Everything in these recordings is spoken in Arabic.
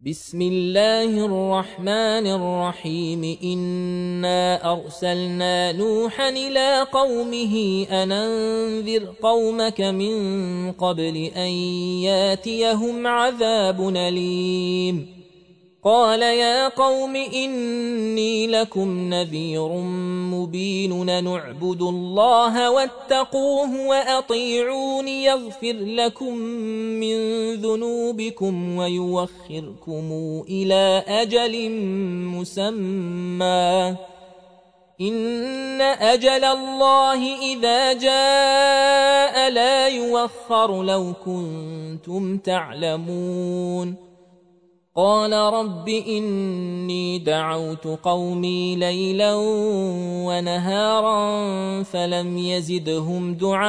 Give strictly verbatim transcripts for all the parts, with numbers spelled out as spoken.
بسم الله الرحمن الرحيم إنا أرسلنا نوحا إلى قومه أن أنذر قومك من قبل أن ياتيهم عذاب أليم قال يا قوم إني لكم نذير مبين نعبدوا الله واتقوه وأطيعون يغفر لكم من ذنوبكم ويوخركم إلى أجل مسمى إن أجل الله إذا جاء لا يوخر لو كنتم تعلمون قال رب إني دعوت قومي ليلا ونهارا فلم يزدهم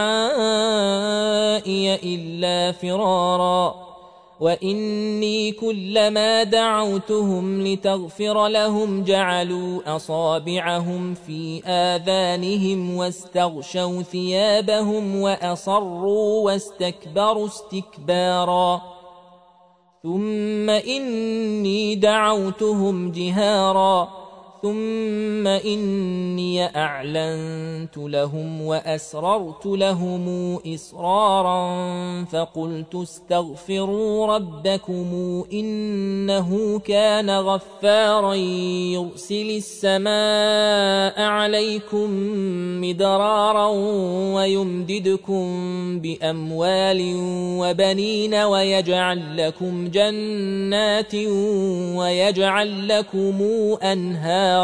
دعائي إلا فرارا وإني كلما دعوتهم لتغفر لهم جعلوا أصابعهم في آذانهم واستغشوا ثيابهم وأصروا واستكبروا استكبارا ثم إني دعوتهم جهارا ثم إني أعلنت لهم وأسررت لهم إسرارا فقلت استغفروا ربكم إنه كان غفارا يرسل السماء عليكم مدرارا ويمددكم بأموال وبنين ويجعل لكم جنات ويجعل لكم أنهارا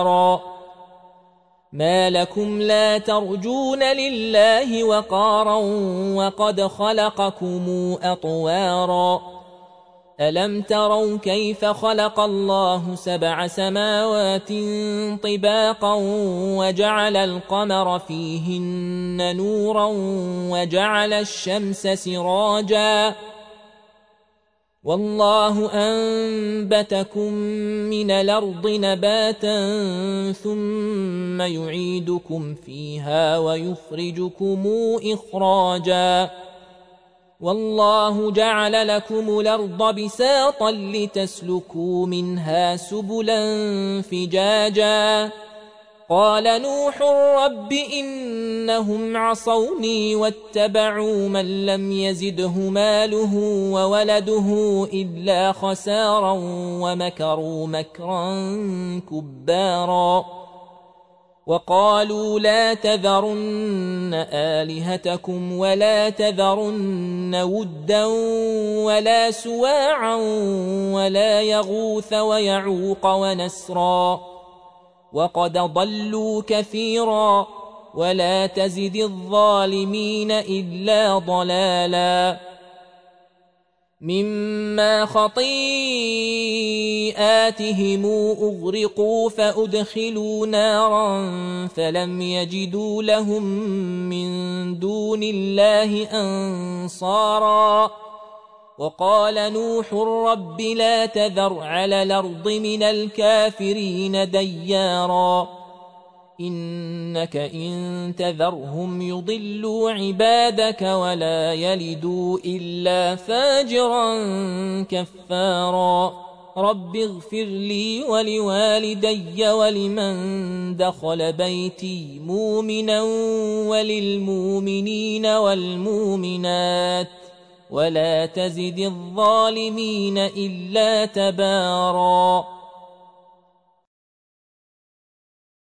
ما لكم لا ترجون لله وقارا وقد خلقكم أطوارا ألم تروا كيف خلق الله سبع سماوات طباقا وجعل القمر فيهن نورا وجعل الشمس سراجا والله أنبتكم من الأرض نباتا ثم يعيدكم فيها ويخرجكم إخراجا والله جعل لكم الأرض بساطا لتسلكوا منها سبلا فجاجا قال نوح رب إنهم عصوني واتبعوا من لم يزده ماله وولده إلا خسارا ومكروا مكرا كبارا وقالوا لا تذرن آلهتكم ولا تذرن ودا ولا سواعا ولا يغوث ويعوق ونسرا وقد ضلوا كثيرا ولا تزد الظالمين إلا ضلالا مما خطيئاتهم أغرقوا فأدخلوا نارا فلم يجدوا لهم من دون الله أنصارا وقال نوح رب لا تذر على الأرض من الكافرين ديارا إنك إن تذرهم يضلوا عبادك ولا يلدوا إلا فاجرا كفارا رب اغفر لي ولوالدي ولمن دخل بيتي مؤمنا وللمؤمنين والمؤمنات ولا تزد الظالمين إلا تبارا